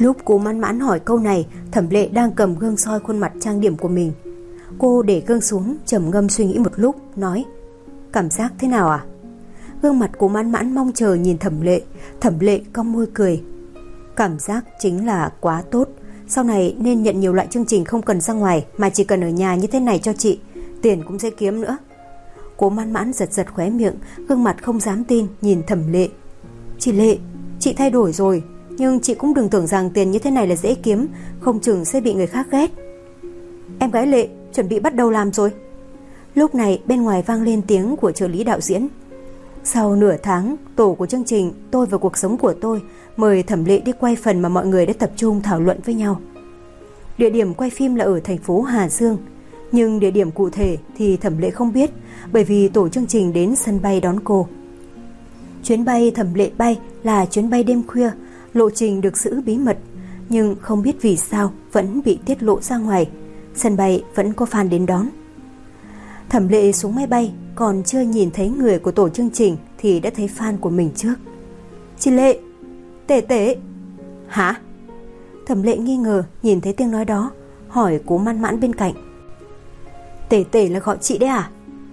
Lúc cô Mãn Mãn hỏi câu này, Thẩm Lệ đang cầm gương soi khuôn mặt trang điểm của mình. Cô để gương xuống, trầm ngâm suy nghĩ một lúc, nói: cảm giác thế nào à? Gương mặt của Mãn Mãn mong chờ nhìn Thẩm Lệ cong môi cười: cảm giác chính là quá tốt. Sau này nên nhận nhiều loại chương trình không cần ra ngoài, mà chỉ cần ở nhà như thế này cho chị, tiền cũng dễ kiếm nữa. Cô Mãn Mãn giật giật khóe miệng, gương mặt không dám tin nhìn Thẩm Lệ. Chị Lệ, chị thay đổi rồi, nhưng chị cũng đừng tưởng rằng tiền như thế này là dễ kiếm, không chừng sẽ bị người khác ghét. Em gái Lệ chuẩn bị bắt đầu làm rồi. Lúc này bên ngoài vang lên tiếng của trợ lý đạo diễn. Sau nửa tháng, tổ của chương trình Tôi và cuộc sống của tôi mời Thẩm Lệ đi quay phần mà mọi người đã tập trung thảo luận với nhau. Địa điểm quay phim là ở thành phố Hà Dương, nhưng địa điểm cụ thể thì Thẩm Lệ không biết, bởi vì tổ chương trình đến sân bay đón cô. Chuyến bay Thẩm Lệ bay là chuyến bay đêm khuya, lộ trình được giữ bí mật, nhưng không biết vì sao vẫn bị tiết lộ ra ngoài. Sân bay vẫn có fan đến đón. Thẩm Lệ xuống máy bay, còn chưa nhìn thấy người của tổ chương trình thì đã thấy fan của mình trước. Chị Lệ, Tể Tể. Hả? Thẩm Lệ nghi ngờ nhìn thấy tiếng nói đó, hỏi Cố Mãn Mãn bên cạnh. Tể Tể là gọi chị đấy à?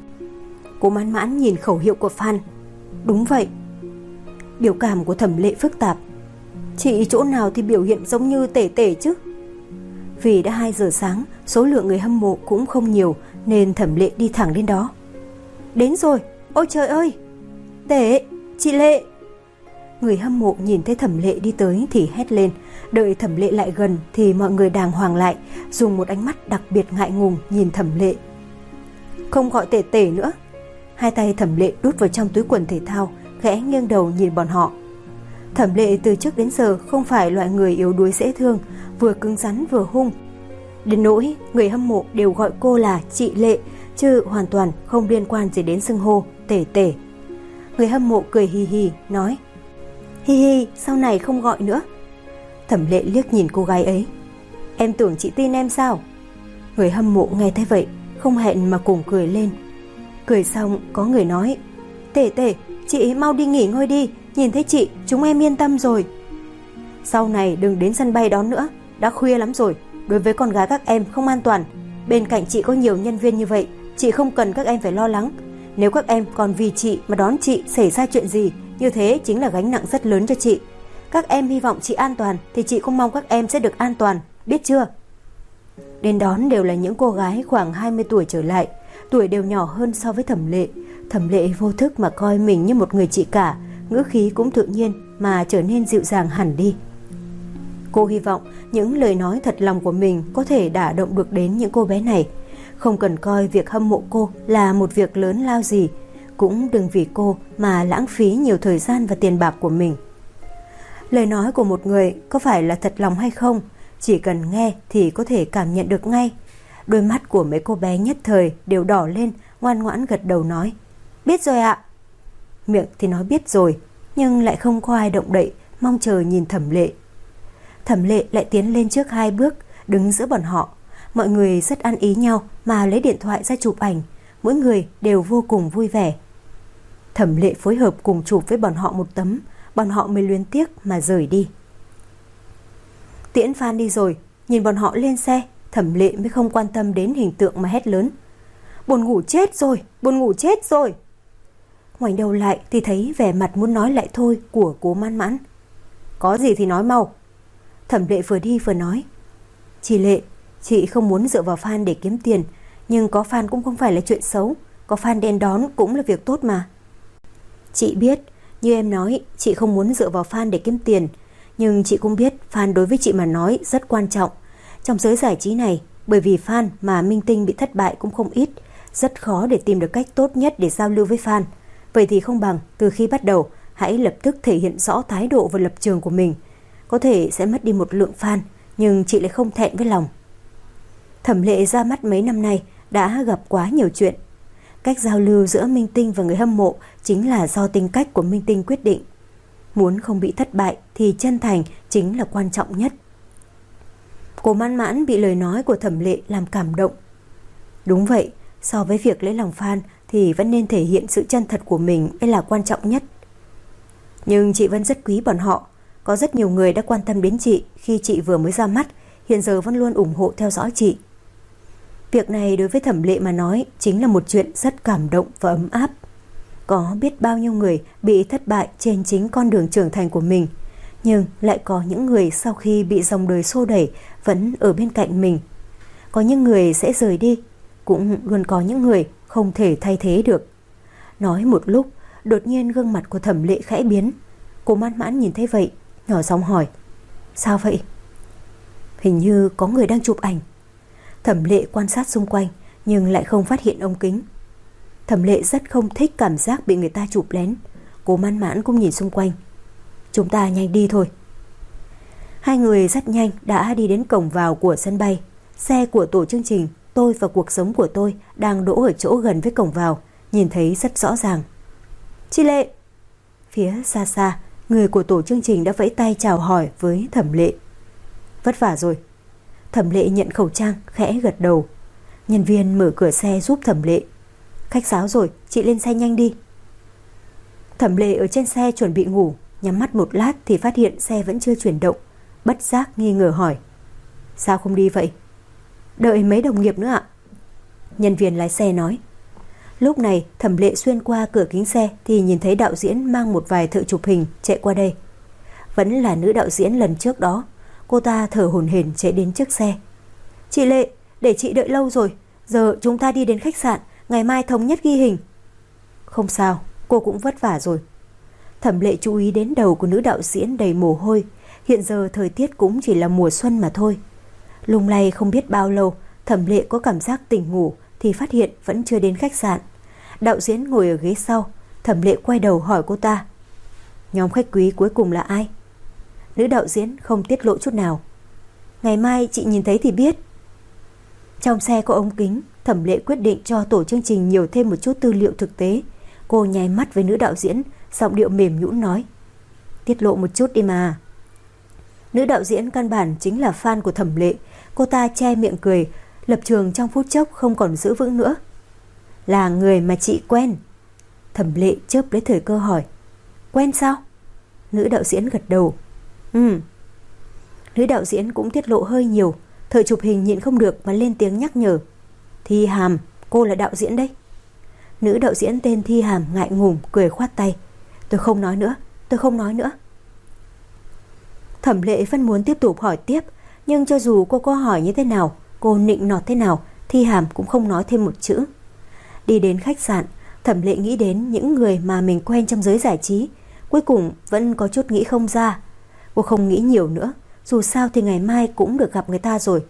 Cố Mãn Mãn nhìn khẩu hiệu của fan. Đúng vậy. Biểu cảm của Thẩm Lệ phức tạp. Chị chỗ nào thì biểu hiện giống như Tể Tể chứ? Vì đã 2 giờ sáng, số lượng người hâm mộ cũng không nhiều, nên Thẩm Lệ đi thẳng đến đó. Đến rồi, ôi trời ơi, Tể, chị Lệ. Người hâm mộ nhìn thấy Thẩm Lệ đi tới thì hét lên. Đợi Thẩm Lệ lại gần thì mọi người đàng hoàng lại, dùng một ánh mắt đặc biệt ngại ngùng nhìn Thẩm Lệ. Không gọi Tể Tể nữa. Hai tay Thẩm Lệ đút vào trong túi quần thể thao, khẽ nghiêng đầu nhìn bọn họ. Thẩm Lệ từ trước đến giờ không phải loại người yếu đuối dễ thương, vừa cứng rắn vừa hung. Đến nỗi người hâm mộ đều gọi cô là chị Lệ, chứ hoàn toàn không liên quan gì đến xưng hô Tể Tể. Người hâm mộ cười hì hì nói: Hi hi, sau này không gọi nữa. Thẩm Lệ liếc nhìn cô gái ấy. Em tưởng chị tin em sao? Người hâm mộ nghe thấy vậy không hẹn mà cùng cười lên. Cười xong có người nói: Tể Tể, chị mau đi nghỉ ngơi đi, nhìn thấy chị chúng em yên tâm rồi. Sau này đừng đến sân bay đón nữa, đã khuya lắm rồi, đối với con gái các em không an toàn. Bên cạnh chị có nhiều nhân viên như vậy, chị không cần các em phải lo lắng. Nếu các em còn vì chị mà đón chị xảy ra chuyện gì, như thế chính là gánh nặng rất lớn cho chị. Các em hy vọng chị an toàn thì chị cũng mong các em sẽ được an toàn, biết chưa? Đến đón đều là những cô gái khoảng 20 tuổi trở lại, tuổi đều nhỏ hơn so với Thẩm Lệ. Thẩm Lệ vô thức mà coi mình như một người chị cả, ngữ khí cũng tự nhiên mà trở nên dịu dàng hẳn đi. Cô hy vọng những lời nói thật lòng của mình có thể đả động được đến những cô bé này. Không cần coi việc hâm mộ cô là một việc lớn lao gì, cũng đừng vì cô mà lãng phí nhiều thời gian và tiền bạc của mình. Lời nói của một người có phải là thật lòng hay không, chỉ cần nghe thì có thể cảm nhận được ngay. Đôi mắt của mấy cô bé nhất thời đều đỏ lên, ngoan ngoãn gật đầu nói: Biết rồi ạ. Miệng thì nói biết rồi, nhưng lại không có ai động đậy, mong chờ nhìn Thẩm Lệ. Thẩm Lệ lại tiến lên trước 2 bước, đứng giữa bọn họ. Mọi người rất ăn ý nhau mà lấy điện thoại ra chụp ảnh, mỗi người đều vô cùng vui vẻ. Thẩm Lệ phối hợp cùng chụp với bọn họ một tấm, bọn họ mới luyến tiếc mà rời đi. Tiễn fan đi rồi, nhìn bọn họ lên xe, Thẩm Lệ mới không quan tâm đến hình tượng mà hét lớn: Buồn ngủ chết rồi, buồn ngủ chết rồi. Ngoảnh đầu lại thì thấy vẻ mặt muốn nói lại thôi của Cố Mãn Mãn. Có gì thì nói mau. Thẩm Lệ vừa đi vừa nói: Chị Lệ, chị không muốn dựa vào fan để kiếm tiền, nhưng có fan cũng không phải là chuyện xấu, có fan đến đón cũng là việc tốt mà. Chị biết, như em nói, chị không muốn dựa vào fan để kiếm tiền, nhưng chị cũng biết fan đối với chị mà nói rất quan trọng. Trong giới giải trí này, bởi vì fan mà minh tinh bị thất bại cũng không ít, rất khó để tìm được cách tốt nhất để giao lưu với fan. Vậy thì không bằng từ khi bắt đầu hãy lập tức thể hiện rõ thái độ và lập trường của mình. Có thể sẽ mất đi một lượng fan, nhưng chị lại không thẹn với lòng. Thẩm Lệ ra mắt mấy năm nay đã gặp quá nhiều chuyện. Cách giao lưu giữa minh tinh và người hâm mộ chính là do tính cách của minh tinh quyết định. Muốn không bị thất bại thì chân thành chính là quan trọng nhất. Cô Mãn Mãn bị lời nói của Thẩm Lệ làm cảm động. Đúng vậy, so với việc lấy lòng fan thì vẫn nên thể hiện sự chân thật của mình mới là quan trọng nhất. Nhưng chị vẫn rất quý bọn họ. Có rất nhiều người đã quan tâm đến chị khi chị vừa mới ra mắt, hiện giờ vẫn luôn ủng hộ theo dõi chị. Việc này đối với Thẩm Lệ mà nói chính là một chuyện rất cảm động và ấm áp. Có biết bao nhiêu người bị thất bại trên chính con đường trưởng thành của mình, nhưng lại có những người sau khi bị dòng đời xô đẩy vẫn ở bên cạnh mình. Có những người sẽ rời đi, cũng luôn có những người không thể thay thế được. Nói một lúc, đột nhiên gương mặt của Thẩm Lệ khẽ biến. Cô mãn mãn nhìn thấy vậy, nhỏ giọng hỏi: sao vậy? Hình như có người đang chụp ảnh. Thẩm Lệ quan sát xung quanh nhưng lại không phát hiện ống kính. Thẩm Lệ rất không thích cảm giác bị người ta chụp lén. Cô mãn mãn cũng nhìn xung quanh. Chúng ta nhanh đi thôi. Hai người rất nhanh đã đi đến cổng vào của sân bay. Xe của tổ chương trình Tôi và cuộc sống của tôi đang đỗ ở chỗ gần với cổng vào, nhìn thấy rất rõ ràng. Chị Lệ! Phía xa xa, người của tổ chương trình đã vẫy tay chào hỏi với Thẩm Lệ. Vất vả rồi. Thẩm Lệ nhận khẩu trang, khẽ gật đầu. Nhân viên mở cửa xe giúp Thẩm Lệ. Khách sáo rồi, chị lên xe nhanh đi. Thẩm Lệ ở trên xe chuẩn bị ngủ, nhắm mắt một lát thì phát hiện xe vẫn chưa chuyển động, bất giác nghi ngờ hỏi: sao không đi vậy? Đợi mấy đồng nghiệp nữa ạ. Nhân viên lái xe nói. Lúc này Thẩm Lệ xuyên qua cửa kính xe thì nhìn thấy đạo diễn mang một vài thợ chụp hình chạy qua đây. Vẫn là nữ đạo diễn lần trước đó. Cô ta thở hổn hển chạy đến trước xe. Chị Lệ, để chị đợi lâu rồi. Giờ chúng ta đi đến khách sạn, ngày mai thống nhất ghi hình. Không sao, cô cũng vất vả rồi. Thẩm Lệ chú ý đến đầu của nữ đạo diễn đầy mồ hôi. Hiện giờ thời tiết cũng chỉ là mùa xuân mà thôi. Lung lay không biết bao lâu, Thẩm Lệ có cảm giác tỉnh ngủ thì phát hiện vẫn chưa đến khách sạn. Đạo diễn ngồi ở ghế sau. Thẩm Lệ quay đầu hỏi cô ta: nhóm khách quý cuối cùng là ai? Nữ đạo diễn không tiết lộ chút nào. Ngày mai chị nhìn thấy thì biết. Trong xe có ống kính, Thẩm Lệ quyết định cho tổ chương trình nhiều thêm một chút tư liệu thực tế. Cô nháy mắt với nữ đạo diễn, giọng điệu mềm nhũn nói: tiết lộ một chút đi mà. Nữ đạo diễn căn bản chính là fan của Thẩm Lệ. Cô ta che miệng cười, lập trường trong phút chốc không còn giữ vững nữa. Là người mà chị quen. Thẩm Lệ chớp lấy thời cơ hỏi: quen sao? Nữ đạo diễn gật đầu. Nữ đạo diễn cũng tiết lộ hơi nhiều. Thợ chụp hình nhịn không được mà lên tiếng nhắc nhở: Thi Hàm, cô là đạo diễn đấy. Nữ đạo diễn tên Thi Hàm ngại ngùng cười khoát tay: tôi không nói nữa, tôi không nói nữa. Thẩm Lệ vẫn muốn tiếp tục hỏi tiếp, nhưng cho dù cô có hỏi như thế nào, cô nịnh nọt thế nào, Thi Hàm cũng không nói thêm một chữ. Đi đến khách sạn, Thẩm Lệ nghĩ đến những người mà mình quen trong giới giải trí. Cuối cùng vẫn có chút nghĩ không ra. Cô không nghĩ nhiều nữa, dù sao thì ngày mai cũng được gặp người ta rồi.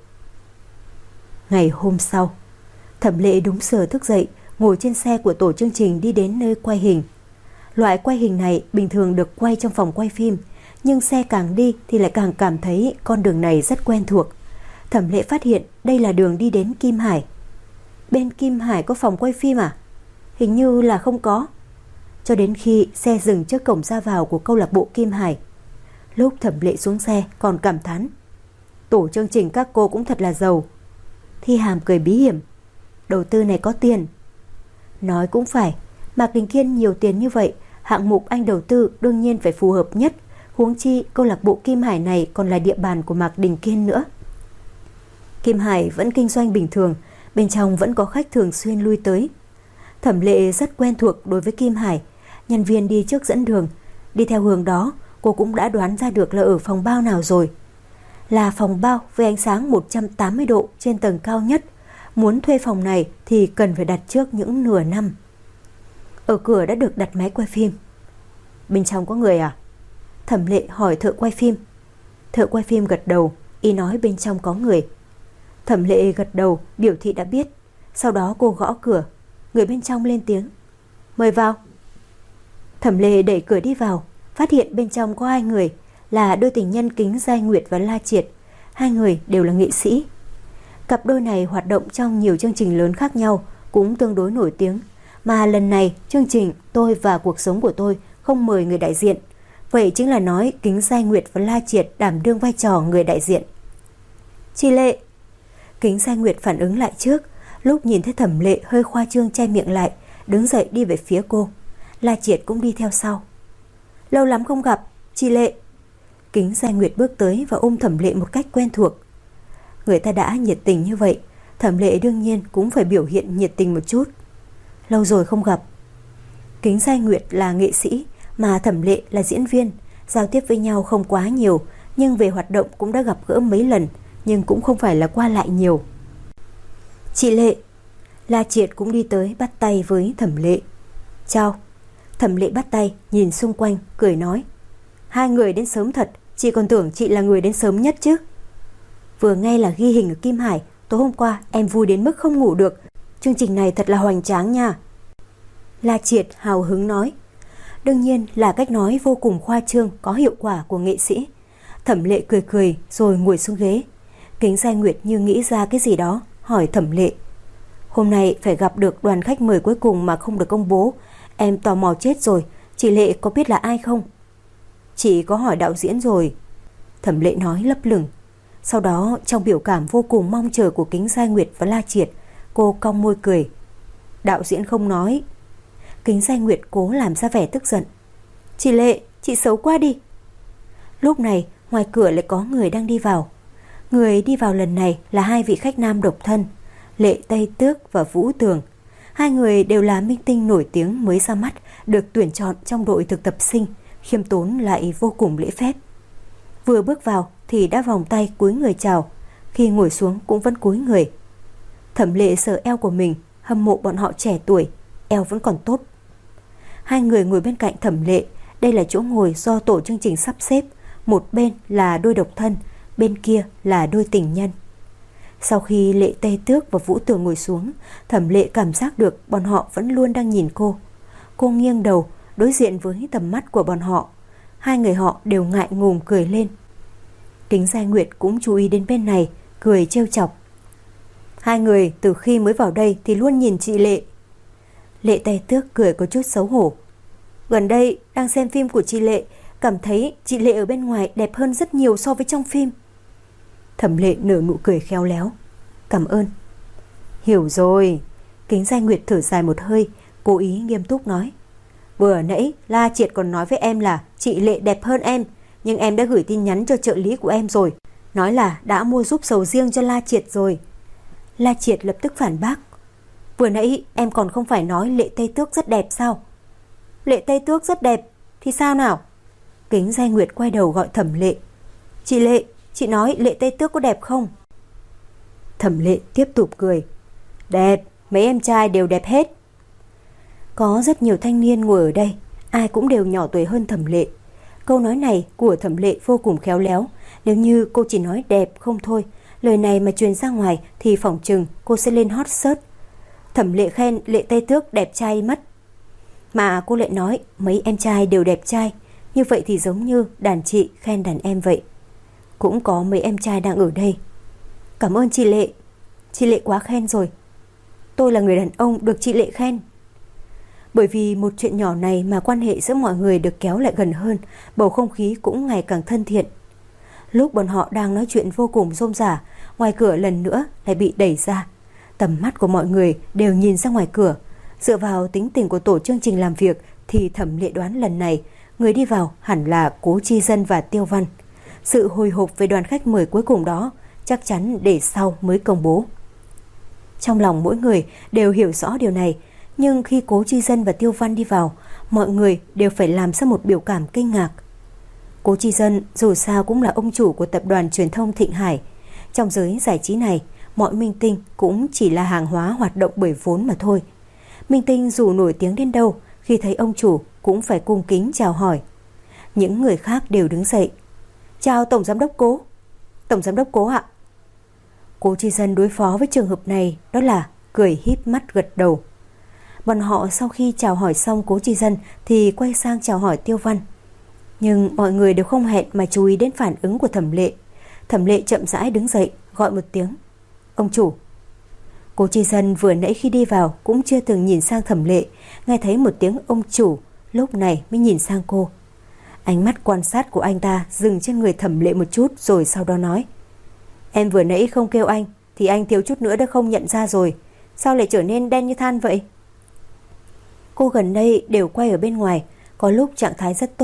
Ngày hôm sau, Thẩm Lệ đúng giờ thức dậy, ngồi trên xe của tổ chương trình đi đến nơi quay hình. Loại quay hình này bình thường được quay trong phòng quay phim, nhưng xe càng đi thì lại càng cảm thấy con đường này rất quen thuộc. Thẩm Lệ phát hiện đây là đường đi đến Kim Hải. Bên Kim Hải có phòng quay phim à? Hình như là không có. Cho đến khi xe dừng trước cổng ra vào của câu lạc bộ Kim Hải. Lúc Thẩm Lệ xuống xe còn cảm thán: tổ chương trình các cô cũng thật là giàu. Thi Hàm cười bí hiểm: đầu tư này có tiền. Nói cũng phải, Mạc Đình Kiên nhiều tiền như vậy, hạng mục anh đầu tư đương nhiên phải phù hợp nhất. Huống chi câu lạc bộ Kim Hải này còn là địa bàn của Mạc Đình Kiên nữa. Kim Hải vẫn kinh doanh bình thường, bên trong vẫn có khách thường xuyên lui tới. Thẩm Lệ rất quen thuộc đối với Kim Hải. Nhân viên đi trước dẫn đường. Đi theo hướng đó, cô cũng đã đoán ra được là ở phòng bao nào rồi. Là phòng bao với ánh sáng 180 độ trên tầng cao nhất. Muốn thuê phòng này thì cần phải đặt trước những nửa năm. Ở cửa đã được đặt máy quay phim. Bên trong có người à? Thẩm Lệ hỏi thợ quay phim. Thợ quay phim gật đầu, ý nói bên trong có người. Thẩm Lệ gật đầu biểu thị đã biết. Sau đó cô gõ cửa. Người bên trong lên tiếng: mời vào. Thẩm Lệ đẩy cửa đi vào, phát hiện bên trong có hai người, là đôi tình nhân Kính Giai Nguyệt và La Triệt. Hai người đều là nghệ sĩ. Cặp đôi này hoạt động trong nhiều chương trình lớn khác nhau, cũng tương đối nổi tiếng. Mà lần này chương trình Tôi và cuộc sống của tôi không mời người đại diện. Vậy chính là nói Kính Giai Nguyệt và La Triệt đảm đương vai trò người đại diện. Chị Lệ! Kính Giai Nguyệt phản ứng lại trước. Lúc nhìn thấy Thẩm Lệ hơi khoa trương che miệng lại, đứng dậy đi về phía cô. La Triệt cũng đi theo sau. Lâu lắm không gặp, chị Lệ. Kính Giai Nguyệt bước tới và ôm Thẩm Lệ một cách quen thuộc. Người ta đã nhiệt tình như vậy, Thẩm Lệ đương nhiên cũng phải biểu hiện nhiệt tình một chút. Lâu rồi không gặp. Kính Giai Nguyệt là nghệ sĩ mà Thẩm Lệ là diễn viên, giao tiếp với nhau không quá nhiều, nhưng về hoạt động cũng đã gặp gỡ mấy lần, nhưng cũng không phải là qua lại nhiều. Chị Lệ. La Triệt cũng đi tới bắt tay với Thẩm Lệ. Chào. Thẩm Lệ bắt tay, nhìn xung quanh, cười nói. Hai người đến sớm thật, chị còn tưởng chị là người đến sớm nhất chứ. Vừa nghe là ghi hình ở Kim Hải, tối hôm qua em vui đến mức không ngủ được. Chương trình này thật là hoành tráng nha. La Triệt hào hứng nói. Đương nhiên là cách nói vô cùng khoa trương, có hiệu quả của nghệ sĩ. Thẩm Lệ cười cười rồi ngồi xuống ghế. Kính Giai Nguyệt như nghĩ ra cái gì đó, hỏi Thẩm Lệ. Hôm nay phải gặp được đoàn khách mời cuối cùng mà không được công bố. Em tò mò chết rồi, chị Lệ có biết là ai không? Chị có hỏi đạo diễn rồi. Thẩm Lệ nói lấp lửng. Sau đó trong biểu cảm vô cùng mong chờ của Kính Giai Nguyệt và La Triệt, cô cong môi cười. Đạo diễn không nói. Kính Giai Nguyệt cố làm ra vẻ tức giận. Chị Lệ, chị xấu quá đi. Lúc này ngoài cửa lại có người đang đi vào. Người đi vào lần này là hai vị khách nam độc thân, Lệ Tây Tước và Vũ Tường. Hai người đều là minh tinh nổi tiếng mới ra mắt, được tuyển chọn trong đội thực tập sinh, khiêm tốn lại vô cùng lễ phép. Vừa bước vào thì đã vòng tay cúi người chào, khi ngồi xuống cũng vẫn cúi người. Thẩm Lệ sờ eo của mình, hâm mộ bọn họ trẻ tuổi, eo vẫn còn tốt. Hai người ngồi bên cạnh Thẩm Lệ, đây là chỗ ngồi do tổ chương trình sắp xếp, một bên là đôi độc thân, bên kia là đôi tình nhân. Sau khi Lệ Tây Tước và Vũ Tường ngồi xuống, Thẩm Lệ cảm giác được bọn họ vẫn luôn đang nhìn cô. Cô nghiêng đầu đối diện với tầm mắt của bọn họ. Hai người họ đều ngại ngùng cười lên. Kính Giai Nguyệt cũng chú ý đến bên này, cười trêu chọc. Hai người từ khi mới vào đây thì luôn nhìn chị Lệ. Lệ Tây Tước cười có chút xấu hổ. Gần đây đang xem phim của chị Lệ, cảm thấy chị Lệ ở bên ngoài đẹp hơn rất nhiều so với trong phim. Thẩm Lệ nở nụ cười khéo léo. Cảm ơn. Hiểu rồi. Kính Giai Nguyệt thở dài một hơi, cố ý nghiêm túc nói. Vừa nãy La Triệt còn nói với em là chị Lệ đẹp hơn em, nhưng em đã gửi tin nhắn cho trợ lý của em rồi, nói là đã mua giúp sầu riêng cho La Triệt rồi. La Triệt lập tức phản bác. Vừa nãy em còn không phải nói Lệ Tây Tước rất đẹp sao? Lệ Tây Tước rất đẹp thì sao nào? Kính Giai Nguyệt quay đầu gọi Thẩm Lệ. Chị Lệ, chị nói Lệ Tây Tước có đẹp không? Thẩm Lệ tiếp tục cười. Đẹp, mấy em trai đều đẹp hết. Có rất nhiều thanh niên ngồi ở đây, ai cũng đều nhỏ tuổi hơn Thẩm Lệ. Câu nói này của Thẩm Lệ vô cùng khéo léo. Nếu như cô chỉ nói đẹp không thôi, lời này mà truyền ra ngoài thì phỏng chừng cô sẽ lên hot search. Thẩm Lệ khen Lệ Tây Tước đẹp trai mất, mà cô lại nói mấy em trai đều đẹp trai. Như vậy thì giống như đàn chị khen đàn em vậy. Cũng có mấy em trai đang ở đây. Cảm ơn chị Lệ. Chị Lệ quá khen rồi. Tôi là người đàn ông được chị Lệ khen. Bởi vì một chuyện nhỏ này mà quan hệ giữa mọi người được kéo lại gần hơn, bầu không khí cũng ngày càng thân thiện. Lúc bọn họ đang nói chuyện vô cùng rôm rả, ngoài cửa lần nữa lại bị đẩy ra. Tầm mắt của mọi người đều nhìn ra ngoài cửa. Dựa vào tính tình của tổ chương trình làm việc thì Thẩm Lệ đoán lần này người đi vào hẳn là Cố Chi Dân và Tiêu Văn. Sự hồi hộp về đoàn khách mời cuối cùng đó chắc chắn để sau mới công bố. Trong lòng mỗi người đều hiểu rõ điều này, nhưng khi Cố Chi Dân và Tiêu Văn đi vào, mọi người đều phải làm ra một biểu cảm kinh ngạc. Cố Chi Dân dù sao cũng là ông chủ của tập đoàn truyền thông Thịnh Hải. Trong giới giải trí này, mọi minh tinh cũng chỉ là hàng hóa hoạt động bởi vốn mà thôi. Minh tinh dù nổi tiếng đến đâu, khi thấy ông chủ cũng phải cung kính chào hỏi. Những người khác đều đứng dậy. Chào Tổng Giám đốc Cố. Tổng Giám đốc Cố ạ. Cố Chi Dân đối phó với trường hợp này đó là cười híp mắt gật đầu. Bọn họ sau khi chào hỏi xong Cố Chi Dân thì quay sang chào hỏi Tiêu Văn. Nhưng mọi người đều không hẹn mà chú ý đến phản ứng của Thẩm Lệ. Thẩm Lệ chậm rãi đứng dậy gọi một tiếng. Ông chủ. Cố Chi Dân vừa nãy khi đi vào cũng chưa từng nhìn sang Thẩm Lệ, nghe thấy một tiếng ông chủ, lúc này mới nhìn sang cô. Ánh mắt quan sát của anh ta dừng trên người Thẩm Lệ một chút rồi sau đó nói. Em vừa nãy không kêu anh thì anh thiếu chút nữa đã không nhận ra rồi. Sao lại trở nên đen như than vậy? Cô gần đây đều quay ở bên ngoài, có lúc trạng thái rất tốt,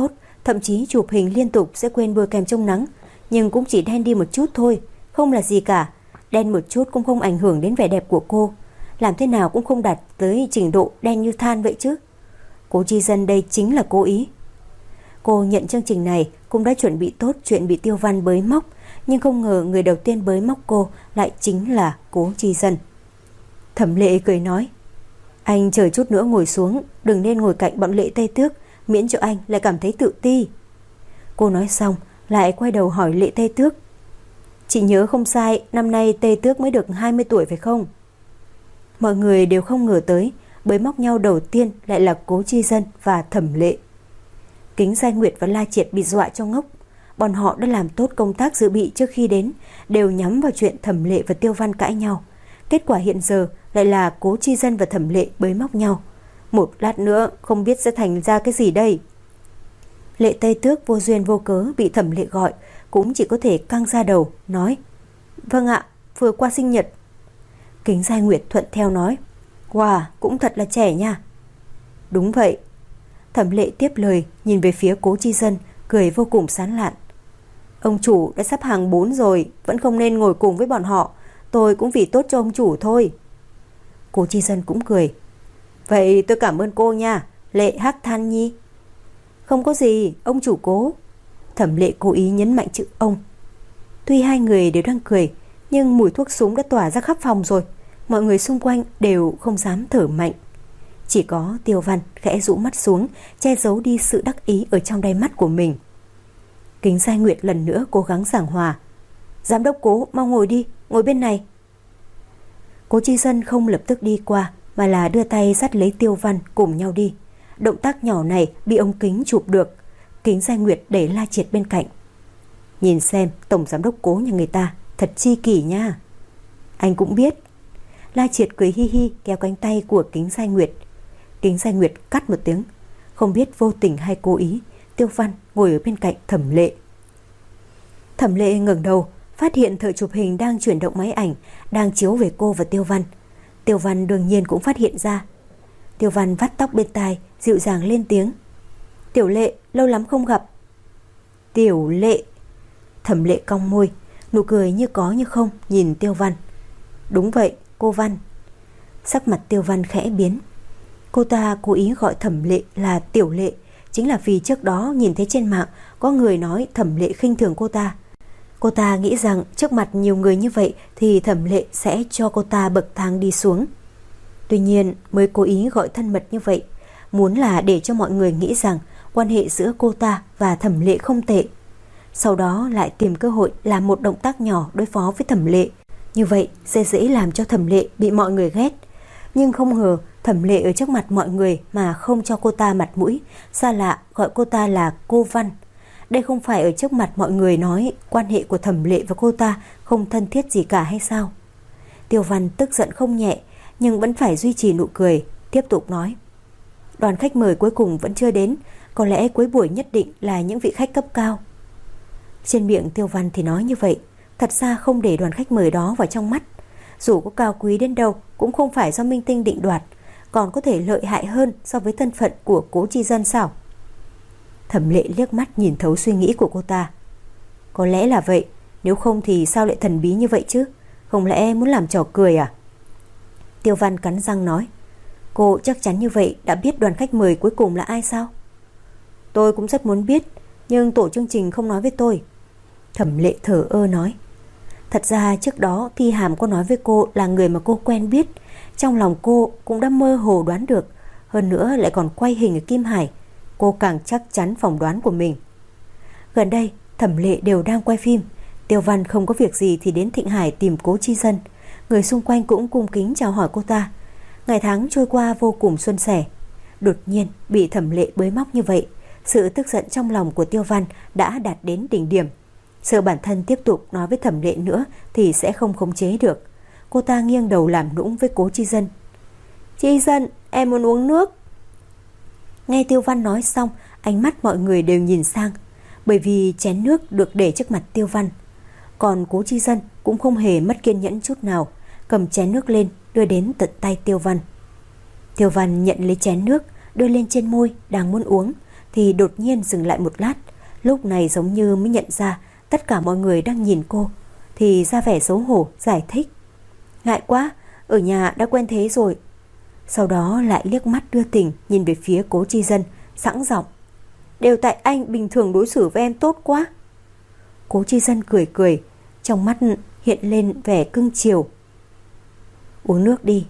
thậm chí chụp hình liên tục sẽ quên bôi kem chống nắng, nhưng cũng chỉ đen đi một chút thôi, không là gì cả. Đen một chút cũng không ảnh hưởng đến vẻ đẹp của cô, làm thế nào cũng không đạt tới trình độ đen như than vậy chứ. Cố Chi Dân đây chính là cố ý. Cô nhận chương trình này cũng đã chuẩn bị tốt chuyện bị Tiêu Văn bới móc, nhưng không ngờ người đầu tiên bới móc cô lại chính là Cố Chi Dân. Thẩm Lệ cười nói, anh chờ chút nữa ngồi xuống, đừng nên ngồi cạnh bọn Lệ Tây Tước, miễn cho anh lại cảm thấy tự ti. Cô nói xong lại quay đầu hỏi Lệ Tây Tước, chị nhớ không sai, năm nay Tây Tước mới được 20 tuổi phải không? Mọi người đều không ngờ tới bới móc nhau đầu tiên lại là Cố Chi Dân và Thẩm Lệ. Kính Giai Nguyệt và La Triệt bị dọa cho ngốc. Bọn họ đã làm tốt công tác dự bị trước khi đến, đều nhắm vào chuyện Thẩm Lệ và Tiêu Văn cãi nhau. Kết quả hiện giờ lại là Cố Chi Dân và Thẩm Lệ bới móc nhau. Một lát nữa không biết sẽ thành ra cái gì đây. Lệ Tây Tước vô duyên vô cớ bị Thẩm Lệ gọi, cũng chỉ có thể căng ra đầu nói, vâng ạ, vừa qua sinh nhật. Kính Giai Nguyệt thuận theo nói, wow, cũng thật là trẻ nha. Đúng vậy. Thẩm Lệ tiếp lời, nhìn về phía Cố Chi Dân, cười vô cùng sán lạn. Ông chủ đã sắp hàng 4 rồi, vẫn không nên ngồi cùng với bọn họ. Tôi cũng vì tốt cho ông chủ thôi. Cố Chi Dân cũng cười. Vậy tôi cảm ơn cô nha, Lệ Hắc Than Nhi. Không có gì, ông chủ Cố. Thẩm Lệ cố ý nhấn mạnh chữ ông. Tuy hai người đều đang cười, nhưng mùi thuốc súng đã tỏa ra khắp phòng rồi. Mọi người xung quanh đều không dám thở mạnh. Chỉ có Tiêu Văn khẽ rũ mắt xuống, che giấu đi sự đắc ý ở trong đáy mắt của mình. Kính Giai Nguyệt lần nữa cố gắng giảng hòa. Giám đốc Cố, mau ngồi đi, ngồi bên này. Cố Chi Dân không lập tức đi qua, mà là đưa tay dắt lấy Tiêu Văn cùng nhau đi. Động tác nhỏ này bị ông Kính chụp được. Kính Giai Nguyệt đẩy La Triệt bên cạnh. Nhìn xem tổng giám đốc Cố nhà người ta thật chi kỷ nha. Anh cũng biết. La Triệt cười hi hi kéo cánh tay của Kính Giai Nguyệt. Kính Giai Nguyệt cắt một tiếng. Không biết vô tình hay cố ý, Tiêu Văn ngồi ở bên cạnh Thẩm Lệ. Thẩm Lệ ngẩng đầu, phát hiện thợ chụp hình đang chuyển động máy ảnh, đang chiếu về cô và Tiêu Văn. Tiêu Văn đương nhiên cũng phát hiện ra. Tiêu Văn vắt tóc bên tai, dịu dàng lên tiếng. Tiểu Lệ, lâu lắm không gặp. Tiểu Lệ. Thẩm Lệ cong môi, nụ cười như có như không nhìn Tiêu Văn. Đúng vậy, cô Văn. Sắc mặt Tiêu Văn khẽ biến. Cô ta cố ý gọi Thẩm Lệ là Tiểu Lệ, chính là vì trước đó nhìn thấy trên mạng có người nói Thẩm Lệ khinh thường cô ta. Cô ta nghĩ rằng trước mặt nhiều người như vậy thì Thẩm Lệ sẽ cho cô ta bậc thang đi xuống. Tuy nhiên mới cố ý gọi thân mật như vậy, muốn là để cho mọi người nghĩ rằng quan hệ giữa cô ta và Thẩm Lệ không tệ. Sau đó lại tìm cơ hội làm một động tác nhỏ đối phó với Thẩm Lệ. Như vậy sẽ dễ làm cho Thẩm Lệ bị mọi người ghét. Nhưng không ngờ Thẩm Lệ ở trước mặt mọi người mà không cho cô ta mặt mũi, xa lạ gọi cô ta là cô Văn. Đây không phải ở trước mặt mọi người nói quan hệ của Thẩm Lệ và cô ta không thân thiết gì cả hay sao? Tiêu Văn tức giận không nhẹ, nhưng vẫn phải duy trì nụ cười, tiếp tục nói. Đoàn khách mời cuối cùng vẫn chưa đến, có lẽ cuối buổi nhất định là những vị khách cấp cao. Trên miệng Tiêu Văn thì nói như vậy, thật ra không để đoàn khách mời đó vào trong mắt. Dù có cao quý đến đâu cũng không phải do minh tinh định đoạt, còn có thể lợi hại hơn so với thân phận của Cố Chi Dân sao? Thẩm Lệ liếc mắt nhìn thấu suy nghĩ của cô ta. Có lẽ là vậy, nếu không thì sao lại thần bí như vậy chứ? Không lẽ muốn làm trò cười à? Tiêu Văn cắn răng nói. Cô chắc chắn như vậy đã biết đoàn khách mời cuối cùng là ai sao? Tôi cũng rất muốn biết, nhưng tổ chương trình không nói với tôi. Thẩm Lệ thở ơ nói. Thật ra trước đó Thi Hàm có nói với cô là người mà cô quen biết. Trong lòng cô cũng đã mơ hồ đoán được. Hơn nữa lại còn quay hình ở Kim Hải. Cô càng chắc chắn phỏng đoán của mình. Gần đây Thẩm Lệ đều đang quay phim. Tiêu Văn không có việc gì thì đến Thịnh Hải tìm Cố Chi Dân. Người xung quanh cũng cung kính chào hỏi cô ta. Ngày tháng trôi qua vô cùng suôn sẻ. Đột nhiên bị Thẩm Lệ bới móc như vậy, sự tức giận trong lòng của Tiêu Văn đã đạt đến đỉnh điểm. Sợ bản thân tiếp tục nói với Thẩm Lệ nữa thì sẽ không khống chế được. Cô ta nghiêng đầu làm nũng với Cố Chi Dân. Chi Dân, em muốn uống nước. Nghe Tiêu Văn nói xong, ánh mắt mọi người đều nhìn sang, bởi vì chén nước được để trước mặt Tiêu Văn. Còn Cố Chi Dân cũng không hề mất kiên nhẫn chút nào, cầm chén nước lên đưa đến tận tay Tiêu Văn. Tiêu Văn nhận lấy chén nước, đưa lên trên môi, đang muốn uống, thì đột nhiên dừng lại một lát. Lúc này giống như mới nhận ra tất cả mọi người đang nhìn cô, thì ra vẻ xấu hổ giải thích: ngại quá, ở nhà đã quen thế rồi. Sau đó lại liếc mắt đưa tình nhìn về phía Cố Chi Dân, sẵn giọng: đều tại anh bình thường đối xử với em tốt quá. Cố Chi Dân cười cười, trong mắt hiện lên vẻ cưng chiều. Uống nước đi.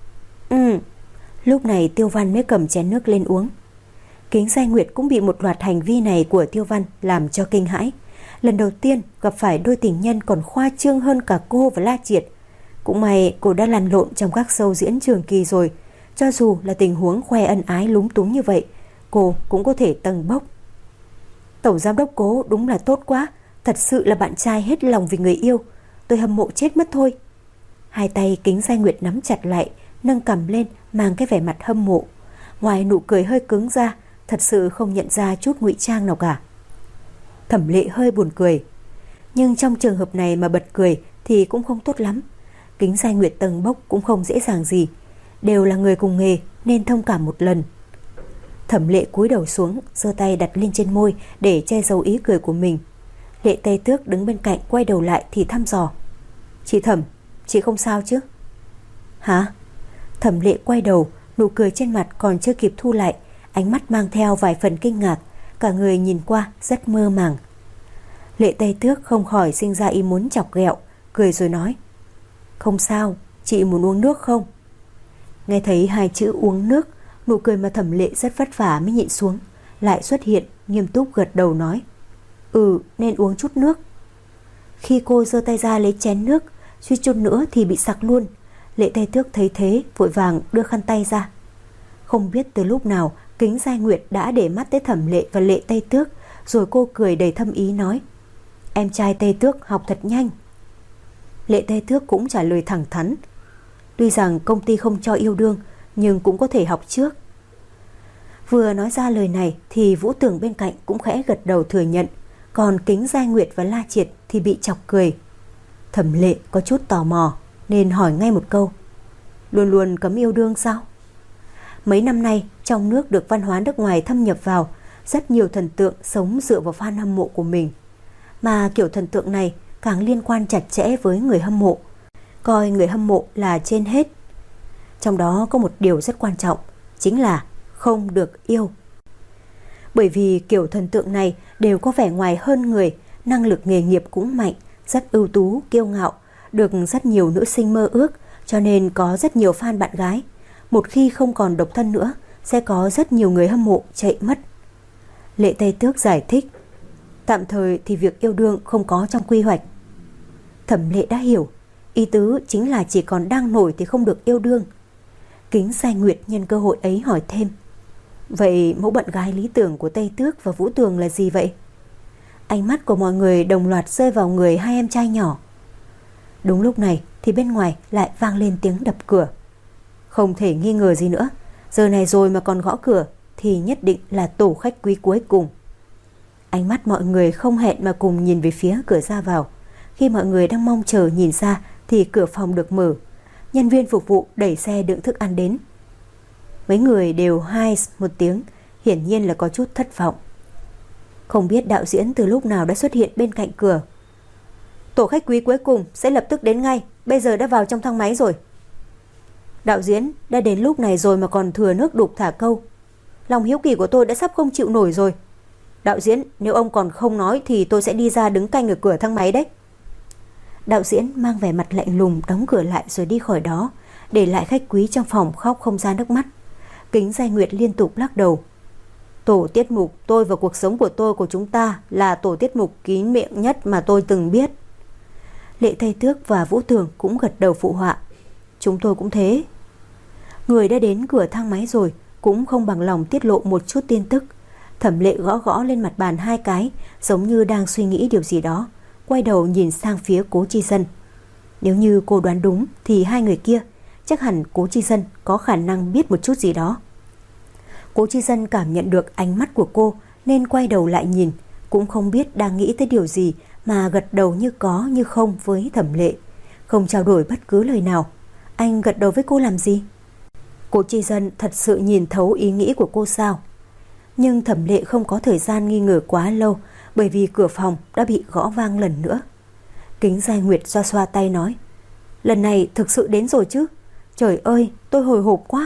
Lúc này Tiêu Văn mới cầm chén nước lên uống. Kính Giai Nguyệt cũng bị một loạt hành vi này của Tiêu Văn làm cho kinh hãi. Lần đầu tiên gặp phải đôi tình nhân còn khoa trương hơn cả cô và La Triệt. Cũng may cô đã lăn lộn trong các show diễn Trường Kỳ rồi. Cho dù là tình huống khoe ân ái lúng túng như vậy, cô cũng có thể tầng bốc. Tổng giám đốc Cố đúng là tốt quá, thật sự là bạn trai hết lòng vì người yêu. Tôi hâm mộ chết mất thôi. Hai tay Kính Giai Nguyệt nắm chặt lại, nâng cằm lên mang cái vẻ mặt hâm mộ. Ngoài nụ cười hơi cứng ra, thật sự không nhận ra chút ngụy trang nào cả. Thẩm Lệ hơi buồn cười, nhưng trong trường hợp này mà bật cười thì cũng không tốt lắm. Kính Giai Nguyệt tầng bốc cũng không dễ dàng gì, đều là người cùng nghề nên thông cảm một lần. Thẩm Lệ cúi đầu xuống, giơ tay đặt lên trên môi để che giấu ý cười của mình. Lệ Tây Tước đứng bên cạnh quay đầu lại thì thăm dò: chị Thẩm, chị không sao chứ? Hả? Thẩm Lệ quay đầu, nụ cười trên mặt còn chưa kịp thu lại, ánh mắt mang theo vài phần kinh ngạc, cả người nhìn qua rất mơ màng. Lệ Tây Tước không khỏi sinh ra ý muốn chọc ghẹo, cười rồi nói: không sao, chị muốn uống nước không? Nghe thấy hai chữ uống nước, nụ cười mà Thẩm Lệ rất vất vả mới nhịn xuống lại xuất hiện, nghiêm túc gật đầu nói: nên uống chút nước. Khi cô giơ tay ra lấy chén nước, suýt chút nữa thì bị sặc luôn. Lệ Tây Tước thấy thế vội vàng đưa khăn tay ra. Không biết từ lúc nào Kính Giai Nguyệt đã để mắt tới Thẩm Lệ và Lệ Tây Tước, rồi cô cười đầy thâm ý nói: em trai Tây Tước học thật nhanh. Lệ Tây Tước cũng trả lời thẳng thắn: tuy rằng công ty không cho yêu đương, nhưng cũng có thể học trước. Vừa nói ra lời này thì Vũ Tường bên cạnh cũng khẽ gật đầu thừa nhận, còn Kính Giai Nguyệt và La Triệt thì bị chọc cười. Thẩm Lệ có chút tò mò nên hỏi ngay một câu: luôn luôn cấm yêu đương sao? Mấy năm nay trong nước được văn hóa nước ngoài thâm nhập vào, rất nhiều thần tượng sống dựa vào fan hâm mộ của mình. Mà kiểu thần tượng này càng liên quan chặt chẽ với người hâm mộ, coi người hâm mộ là trên hết. Trong đó có một điều rất quan trọng, chính là không được yêu. Bởi vì kiểu thần tượng này đều có vẻ ngoài hơn người, năng lực nghề nghiệp cũng mạnh, rất ưu tú, kiêu ngạo, được rất nhiều nữ sinh mơ ước, cho nên có rất nhiều fan bạn gái. Một khi không còn độc thân nữa, sẽ có rất nhiều người hâm mộ chạy mất. Lệ Tây Tước giải thích: tạm thời thì việc yêu đương không có trong quy hoạch. Thẩm Lệ đã hiểu, ý tứ chính là chỉ còn đang nổi thì không được yêu đương. Kính Giai Nguyệt nhân cơ hội ấy hỏi thêm: vậy mẫu bạn gái lý tưởng của Tây Tước và Vũ Tường là gì vậy? Ánh mắt của mọi người đồng loạt rơi vào người hai em trai nhỏ. Đúng lúc này thì bên ngoài lại vang lên tiếng đập cửa. Không thể nghi ngờ gì nữa, giờ này rồi mà còn gõ cửa thì nhất định là tổ khách quý cuối cùng. Ánh mắt mọi người không hẹn mà cùng nhìn về phía cửa ra vào. Khi mọi người đang mong chờ nhìn ra thì cửa phòng được mở. Nhân viên phục vụ đẩy xe đựng thức ăn đến. Mấy người đều hai một tiếng, hiển nhiên là có chút thất vọng. Không biết đạo diễn từ lúc nào đã xuất hiện bên cạnh cửa. Tổ khách quý cuối cùng sẽ lập tức đến ngay, bây giờ đã vào trong thang máy rồi. Đạo diễn, đã đến lúc này rồi mà còn thừa nước đục thả câu. Lòng hiếu kỳ của tôi đã sắp không chịu nổi rồi. Đạo diễn, nếu ông còn không nói thì tôi sẽ đi ra đứng canh ở cửa thang máy đấy. Đạo diễn mang vẻ mặt lạnh lùng đóng cửa lại rồi đi khỏi đó, để lại khách quý trong phòng khóc không ra nước mắt. Kính Giai Nguyệt liên tục lắc đầu. Tổ tiết mục Tôi và cuộc sống của tôi của chúng ta là tổ tiết mục kín miệng nhất mà tôi từng biết. Lệ Tây Tước và Vũ Tường cũng gật đầu phụ họa. Chúng tôi cũng thế. Người đã đến cửa thang máy rồi cũng không bằng lòng tiết lộ một chút tin tức. Thẩm Lệ gõ gõ lên mặt bàn hai cái, giống như đang suy nghĩ điều gì đó, quay đầu nhìn sang phía Cố Chi Dân. Nếu như cô đoán đúng thì hai người kia, chắc hẳn Cố Chi Dân có khả năng biết một chút gì đó. Cố Chi Dân cảm nhận được ánh mắt của cô nên quay đầu lại nhìn, cũng không biết đang nghĩ tới điều gì mà gật đầu như có như không với Thẩm Lệ, không trao đổi bất cứ lời nào. Anh gật đầu với cô làm gì? Cố Chi Dân thật sự nhìn thấu ý nghĩ của cô sao? Nhưng Thẩm Lệ không có thời gian nghi ngờ quá lâu, bởi vì cửa phòng đã bị gõ vang lần nữa. Kính Giai Nguyệt xoa xoa tay nói: lần này thực sự đến rồi chứ? Trời ơi, tôi hồi hộp quá.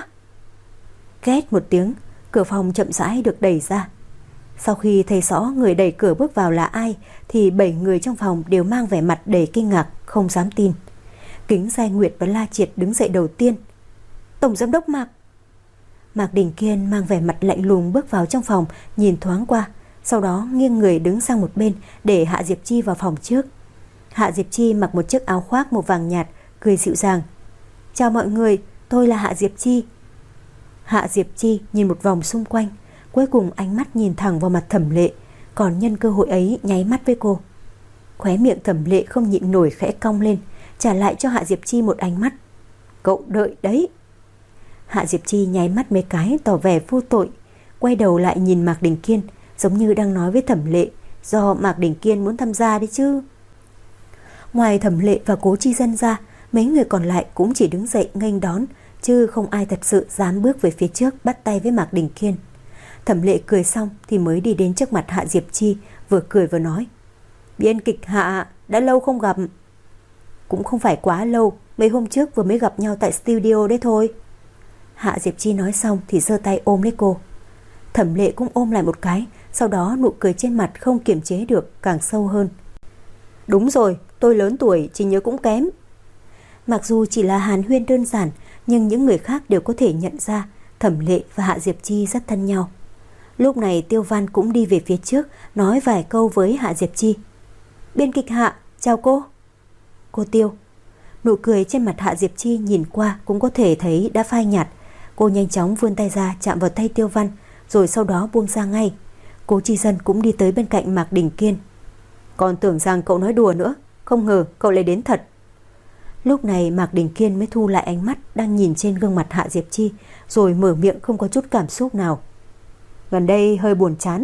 Két một tiếng, cửa phòng chậm rãi được đẩy ra. Sau khi thấy rõ người đẩy cửa bước vào là ai, thì 7 người trong phòng đều mang vẻ mặt đầy kinh ngạc, không dám tin. Kính Giai Nguyệt và La Triệt đứng dậy đầu tiên. Tổng giám đốc Mạc. Mạc Đình Kiên mang vẻ mặt lạnh lùng bước vào trong phòng, nhìn thoáng qua, sau đó nghiêng người đứng sang một bên để Hạ Diệp Chi vào phòng trước. Hạ Diệp Chi mặc một chiếc áo khoác màu vàng nhạt, cười dịu dàng. Chào mọi người, tôi là Hạ Diệp Chi. Hạ Diệp Chi nhìn một vòng xung quanh, cuối cùng ánh mắt nhìn thẳng vào mặt Thẩm Lệ, còn nhân cơ hội ấy nháy mắt với cô. Khóe miệng Thẩm Lệ không nhịn nổi khẽ cong lên, trả lại cho Hạ Diệp Chi một ánh mắt. Cậu đợi đấy. Hạ Diệp Chi nháy mắt mấy cái tỏ vẻ vô tội, quay đầu lại nhìn Mạc Đình Kiên, giống như đang nói với Thẩm Lệ, do Mạc Đình Kiên muốn tham gia đấy chứ. Ngoài Thẩm Lệ và Cố Chi Dân ra, mấy người còn lại cũng chỉ đứng dậy nghênh đón, chứ không ai thật sự dám bước về phía trước bắt tay với Mạc Đình Kiên. Thẩm Lệ cười xong thì mới đi đến trước mặt Hạ Diệp Chi, vừa cười vừa nói: biên kịch Hạ, đã lâu không gặp. Cũng không phải quá lâu, mấy hôm trước vừa mới gặp nhau tại studio đấy thôi. Hạ Diệp Chi nói xong thì giơ tay ôm lấy cô. Thẩm Lệ cũng ôm lại một cái, sau đó nụ cười trên mặt không kiềm chế được, càng sâu hơn. Đúng rồi, tôi lớn tuổi, trí nhớ cũng kém. Mặc dù chỉ là hàn huyên đơn giản, nhưng những người khác đều có thể nhận ra Thẩm Lệ và Hạ Diệp Chi rất thân nhau. Lúc này Tiêu Văn cũng đi về phía trước, nói vài câu với Hạ Diệp Chi. Biên kịch Hạ, chào cô. Cô Tiêu. Nụ cười trên mặt Hạ Diệp Chi nhìn qua cũng có thể thấy đã phai nhạt. Cô nhanh chóng vươn tay ra chạm vào tay Tiêu Văn, rồi sau đó buông ra ngay. Cố Chi Dân cũng đi tới bên cạnh Mạc Đình Kiên. Còn tưởng rằng cậu nói đùa nữa, không ngờ cậu lại đến thật. Lúc này Mạc Đình Kiên mới thu lại ánh mắt đang nhìn trên gương mặt Hạ Diệp Chi, rồi mở miệng không có chút cảm xúc nào. Gần đây hơi buồn chán.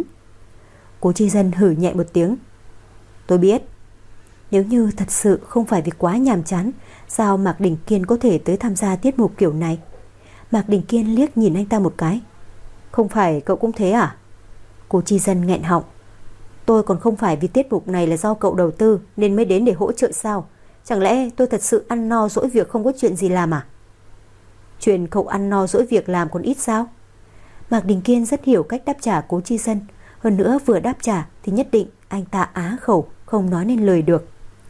Cố Chi Dân hử nhẹ một tiếng. Tôi biết. Nếu như thật sự không phải vì quá nhàm chán, sao Mạc Đình Kiên có thể tới tham gia tiết mục kiểu này? Mạc Đình Kiên liếc nhìn anh ta một cái. Không phải cậu cũng thế à? Cố Chi Dân nghẹn họng. Tôi còn không phải vì tiết mục này là do cậu đầu tư nên mới đến để hỗ trợ sao? Chẳng lẽ tôi thật sự ăn no dỗi việc không có chuyện gì làm à? Chuyện cậu ăn no dỗi việc làm còn ít sao? Mạc Đình Kiên rất hiểu cách đáp trả Cố Chi Dân. Hơn nữa vừa đáp trả thì nhất định anh ta á khẩu, không nói nên lời được.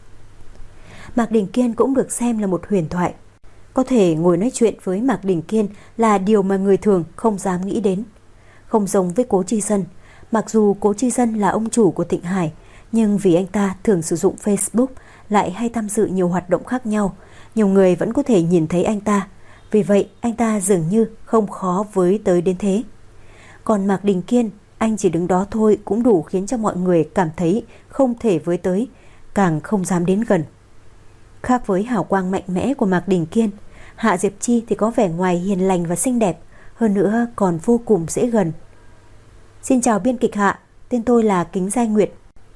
Mạc Đình Kiên cũng được xem là một huyền thoại. Có thể ngồi nói chuyện với Mạc Đình Kiên là điều mà người thường không dám nghĩ đến. Không giống với Cố Chi Dân. Mặc dù Cố Chi Dân là ông chủ của Thịnh Hải, nhưng vì anh ta thường sử dụng Facebook, lại hay tham dự nhiều hoạt động khác nhau, nhiều người vẫn có thể nhìn thấy anh ta. Vì vậy anh ta dường như không khó với tới đến thế. Còn Mạc Đình Kiên, anh chỉ đứng đó thôi cũng đủ khiến cho mọi người cảm thấy không thể với tới, càng không dám đến gần. Khác với hào quang mạnh mẽ của Mạc Đình Kiên, Hạ Diệp Chi thì có vẻ ngoài hiền lành và xinh đẹp, hơn nữa còn vô cùng dễ gần. Xin chào biên kịch Hạ, tên tôi là Kính Giai Nguyệt.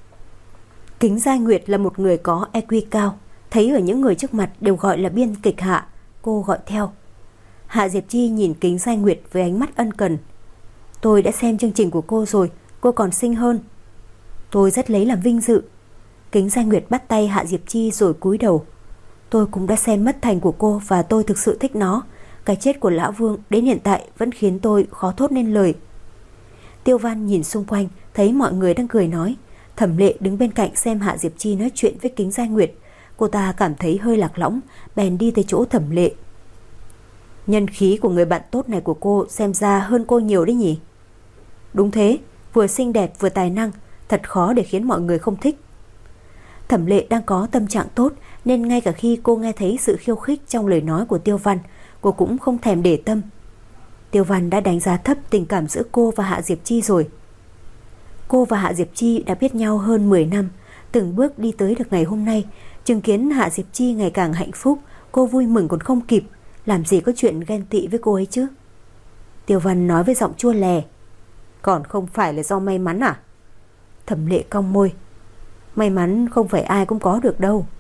Kính Giai Nguyệt là một người có EQ cao, thấy ở những người trước mặt đều gọi là biên kịch Hạ, cô gọi theo. Hạ Diệp Chi nhìn Kính Giai Nguyệt với ánh mắt ân cần. Tôi đã xem chương trình của cô rồi, cô còn xinh hơn. Tôi rất lấy làm vinh dự. Kính Giai Nguyệt bắt tay Hạ Diệp Chi rồi cúi đầu. Tôi cũng đã xem Mất Thành của cô và tôi thực sự thích nó. Cái chết của Lão Vương đến hiện tại vẫn khiến tôi khó thốt nên lời. Tiêu Văn nhìn xung quanh, thấy mọi người đang cười nói. Thẩm Lệ đứng bên cạnh xem Hạ Diệp Chi nói chuyện với Kính Giai Nguyệt. Cô ta cảm thấy hơi lạc lõng, bèn đi tới chỗ Thẩm Lệ. Nhân khí của người bạn tốt này của cô xem ra hơn cô nhiều đấy nhỉ? Đúng thế, vừa xinh đẹp vừa tài năng, thật khó để khiến mọi người không thích. Thẩm Lệ đang có tâm trạng tốt, nên ngay cả khi cô nghe thấy sự khiêu khích trong lời nói của Tiêu Văn, cô cũng không thèm để tâm. Tiêu Văn đã đánh giá thấp tình cảm giữa cô và Hạ Diệp Chi rồi. Cô và Hạ Diệp Chi đã biết nhau hơn 10 năm, từng bước đi tới được ngày hôm nay. Chứng kiến Hạ Diệp Chi ngày càng hạnh phúc, cô vui mừng còn không kịp, làm gì có chuyện ghen tị với cô ấy chứ. Tiêu Văn nói với giọng chua lè. Còn không phải là do may mắn à? Thẩm Lệ cong môi. May mắn không phải ai cũng có được đâu.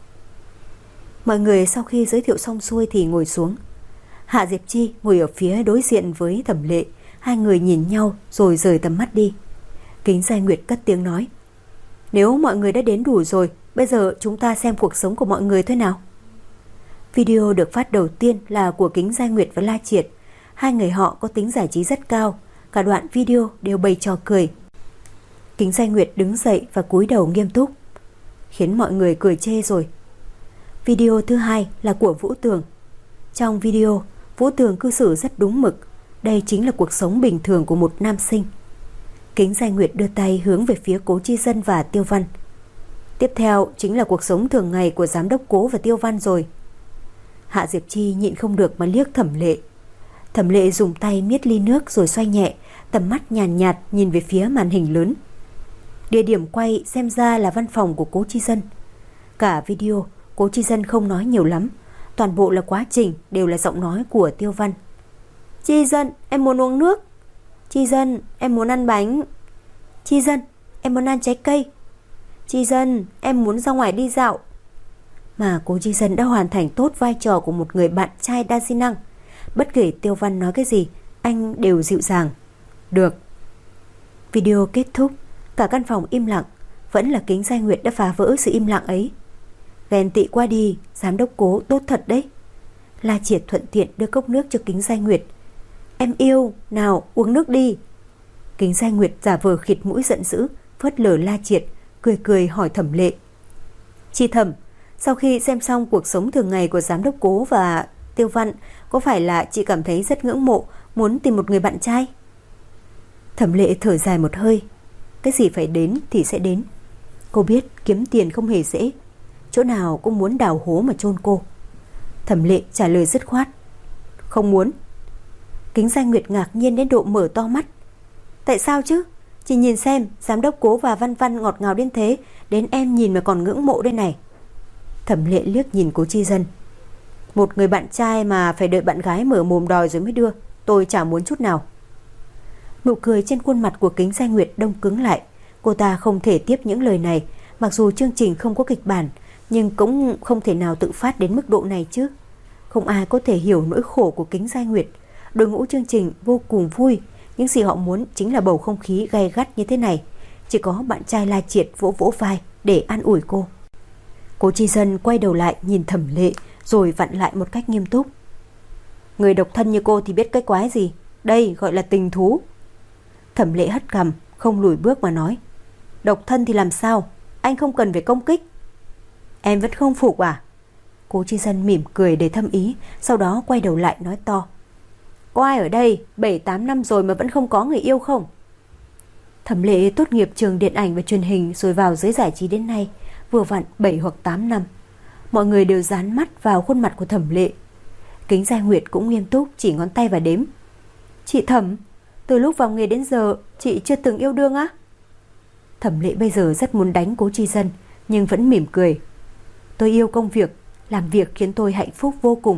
Mọi người sau khi giới thiệu xong xuôi thì ngồi xuống. Hạ Diệp Chi ngồi ở phía đối diện với Thẩm Lệ, Hai người nhìn nhau rồi rời tầm mắt đi. Kính Giai Nguyệt cất tiếng nói: Nếu mọi người đã đến đủ rồi, bây giờ chúng ta xem cuộc sống của mọi người thế nào. Video được phát đầu tiên là của Kính Giai Nguyệt và La Triệt. Hai người họ có tính giải trí rất cao, cả đoạn video đều bày trò cười. Kính Giai Nguyệt đứng dậy và cúi đầu nghiêm túc, khiến mọi người cười chê rồi. Video thứ hai là của Vũ Tường. Trong video, Vũ Tường cư xử rất đúng mực. Đây chính là cuộc sống bình thường của một nam sinh. Kính Giai Nguyệt đưa tay hướng về phía Cố Chi Dân và Tiêu Văn. Tiếp theo chính là cuộc sống thường ngày của giám đốc Cố và Tiêu Văn rồi. Hạ Diệp Chi nhịn không được mà liếc Thẩm Lệ. Thẩm Lệ dùng tay miết ly nước rồi xoay nhẹ, tầm mắt nhàn nhạt nhìn về phía màn hình lớn. Địa điểm quay xem ra là văn phòng của Cố Chi Dân. Cả video, Cố Chi Dân không nói nhiều lắm, toàn bộ là quá trình đều là giọng nói của Tiêu Văn. Chi Dân, em muốn uống nước. Chi Dân, em muốn ăn bánh. Chi Dân, em muốn ăn trái cây. Chi Dân, em muốn ra ngoài đi dạo. Mà Cố Chi Dân đã hoàn thành tốt vai trò của một người bạn trai đa di năng. Bất kể Tiêu Văn nói cái gì, anh đều dịu dàng. Được. Video kết thúc, cả căn phòng im lặng. Vẫn là Kính Giai Nguyệt đã phá vỡ sự im lặng ấy. Ghen tị qua đi, giám đốc Cố tốt thật đấy. La Triệt thuận tiện đưa cốc nước cho Kính Giai Nguyệt. Em yêu, nào uống nước đi. Kính Giai Nguyệt giả vờ khịt mũi giận dữ, phớt lờ La Triệt, cười cười hỏi Thẩm Lệ. Chị Thẩm, sau khi xem xong cuộc sống thường ngày của giám đốc Cố và Tiêu Văn, có phải là chị cảm thấy rất ngưỡng mộ, muốn tìm một người bạn trai? Thẩm Lệ thở dài một hơi. Cái gì phải đến thì sẽ đến. Cô biết kiếm tiền không hề dễ, chỗ nào cũng muốn đào hố mà chôn cô. Thẩm Lệ trả lời dứt khoát. Không muốn. Kính Giai Nguyệt ngạc nhiên đến độ mở to mắt. Tại sao chứ? Chị nhìn xem, giám đốc Cố và Văn Văn ngọt ngào đến thế, đến em nhìn mà còn ngưỡng mộ đây này. Thẩm Lệ liếc nhìn Cố Chi Dân. Một người bạn trai mà phải đợi bạn gái mở mồm đòi rồi mới đưa, tôi chả muốn chút nào. Nụ cười trên khuôn mặt của Kính Giai Nguyệt đông cứng lại. Cô ta không thể tiếp những lời này. Mặc dù chương trình không có kịch bản, nhưng cũng không thể nào tự phát đến mức độ này chứ. Không ai có thể hiểu nỗi khổ của Kính Giai Nguyệt. Đội ngũ chương trình vô cùng vui. Những gì họ muốn chính là bầu không khí gay gắt như thế này. Chỉ có bạn trai La Triệt vỗ vỗ vai để an ủi cô. Cố Chi Dân quay đầu lại nhìn Thẩm Lệ, rồi vặn lại một cách nghiêm túc. Người độc thân như cô thì biết cái quái gì. Đây gọi là tình thú. Thẩm Lệ hất cằm, không lùi bước mà nói. Độc thân thì làm sao? Anh không cần phải công kích. Em vẫn không phục à? Cố Chi Dân mỉm cười để thâm ý, sau đó quay đầu lại nói to. Có ai ở đây 7-8 năm rồi mà vẫn không có người yêu không? Thẩm Lệ tốt nghiệp trường điện ảnh và truyền hình rồi vào giới giải trí đến nay, vừa vặn 7 hoặc 8 năm. Mọi người đều dán mắt vào khuôn mặt của Thẩm Lệ. Kính Giai Nguyệt cũng nghiêm túc chỉ ngón tay và đếm. Chị Thẩm, từ lúc vào nghề đến giờ chị chưa từng yêu đương á? Thẩm Lệ bây giờ rất muốn đánh Cố Chi Dân, nhưng vẫn mỉm cười. Tôi yêu công việc, làm việc khiến tôi hạnh phúc vô cùng.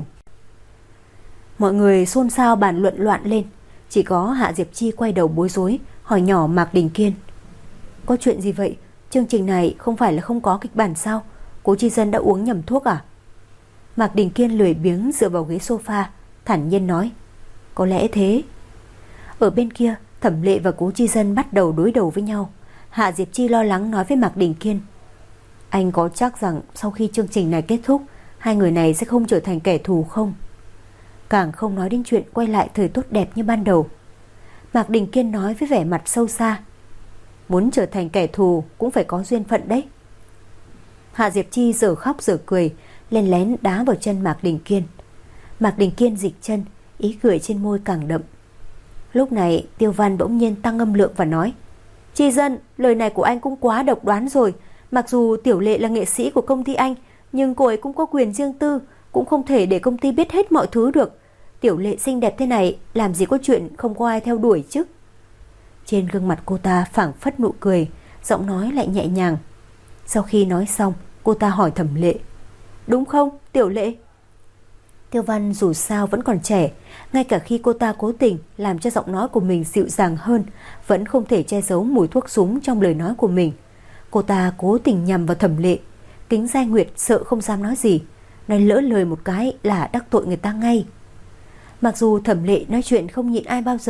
Mọi người xôn xao bàn luận loạn lên. Chỉ có Hạ Diệp Chi quay đầu bối rối, hỏi nhỏ Mạc Đình Kiên. Có chuyện gì vậy? Chương trình này không phải là không có kịch bản sao? Cố Chi Dân đã uống nhầm thuốc à? Mạc Đình Kiên lười biếng dựa vào ghế sofa, thản nhiên nói. Có lẽ thế. Ở bên kia, Thẩm Lệ và Cố Chi Dân bắt đầu đối đầu với nhau. Hạ Diệp Chi lo lắng nói với Mạc Đình Kiên. Anh có chắc rằng sau khi chương trình này kết thúc, hai người này sẽ không trở thành kẻ thù không? Càng không nói đến chuyện quay lại thời tốt đẹp như ban đầu. Mạc Đình Kiên nói với vẻ mặt sâu xa. Muốn trở thành kẻ thù cũng phải có duyên phận đấy. Hạ Diệp Chi giờ khóc giờ cười, lén lén đá vào chân Mạc Đình Kiên. Mạc Đình Kiên dịch chân, ý cười trên môi càng đậm. Lúc này Tiêu Văn bỗng nhiên tăng âm lượng và nói. Chi Dân, lời này của anh cũng quá độc đoán rồi. Mặc dù Tiểu Lệ là nghệ sĩ của công ty anh, nhưng cô ấy cũng có quyền riêng tư, cũng không thể để công ty biết hết mọi thứ được. Tiểu Lệ xinh đẹp thế này, làm gì có chuyện không có ai theo đuổi chứ. Trên gương mặt cô ta phảng phất nụ cười, giọng nói lại nhẹ nhàng. Sau khi nói xong, cô ta hỏi Thẩm Lệ. Đúng không, Tiểu Lệ? Tiêu Văn dù sao vẫn còn trẻ, ngay cả khi cô ta cố tình làm cho giọng nói của mình dịu dàng hơn, vẫn không thể che giấu mùi thuốc súng trong lời nói của mình. Cô ta cố tình nhằm vào Thẩm Lệ. Kính Giai Nguyệt sợ không dám nói gì, nói lỡ lời một cái là đắc tội người ta ngay. Mặc dù Thẩm Lệ nói chuyện không nhịn ai bao giờ,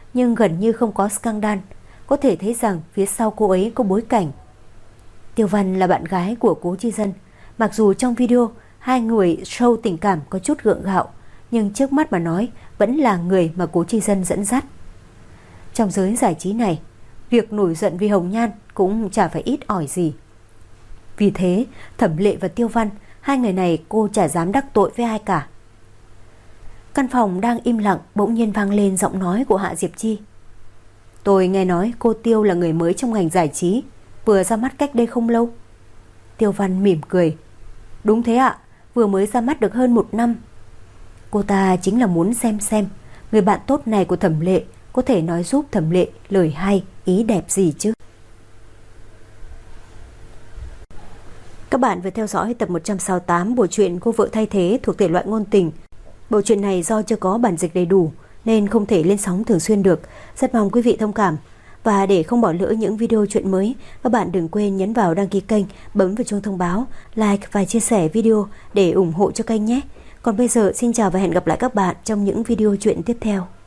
nhưng gần như không có scandal. Có thể thấy rằng phía sau cô ấy có bối cảnh. Tiêu Văn là bạn gái của Cố Chi Dân. Mặc dù trong video hai người show tình cảm có chút gượng gạo, nhưng trước mắt mà nói vẫn là người mà Cố Chi Dân dẫn dắt. Trong giới giải trí này, việc nổi giận vì hồng nhan cũng chả phải ít ỏi gì. Vì thế Thẩm Lệ và Tiêu Văn, hai người này cô chả dám đắc tội với ai cả. Căn phòng đang im lặng bỗng nhiên vang lên giọng nói của Hạ Diệp Chi. Tôi nghe nói cô Tiêu là người mới trong ngành giải trí, vừa ra mắt cách đây không lâu. Tiêu Văn mỉm cười. Đúng thế ạ, vừa mới ra mắt được hơn 1 năm. Cô ta chính là muốn xem người bạn tốt này của Thẩm Lệ có thể nói giúp Thẩm Lệ lời hay, ý đẹp gì chứ. Các bạn vừa theo dõi tập 168 bộ truyện Cô Vợ Thay Thế thuộc thể loại ngôn tình. Bộ truyện này do chưa có bản dịch đầy đủ nên không thể lên sóng thường xuyên được. Rất mong quý vị thông cảm. Và để không bỏ lỡ những video truyện mới, các bạn đừng quên nhấn vào đăng ký kênh, bấm vào chuông thông báo, like và chia sẻ video để ủng hộ cho kênh nhé. Còn bây giờ xin chào và hẹn gặp lại các bạn trong những video truyện tiếp theo.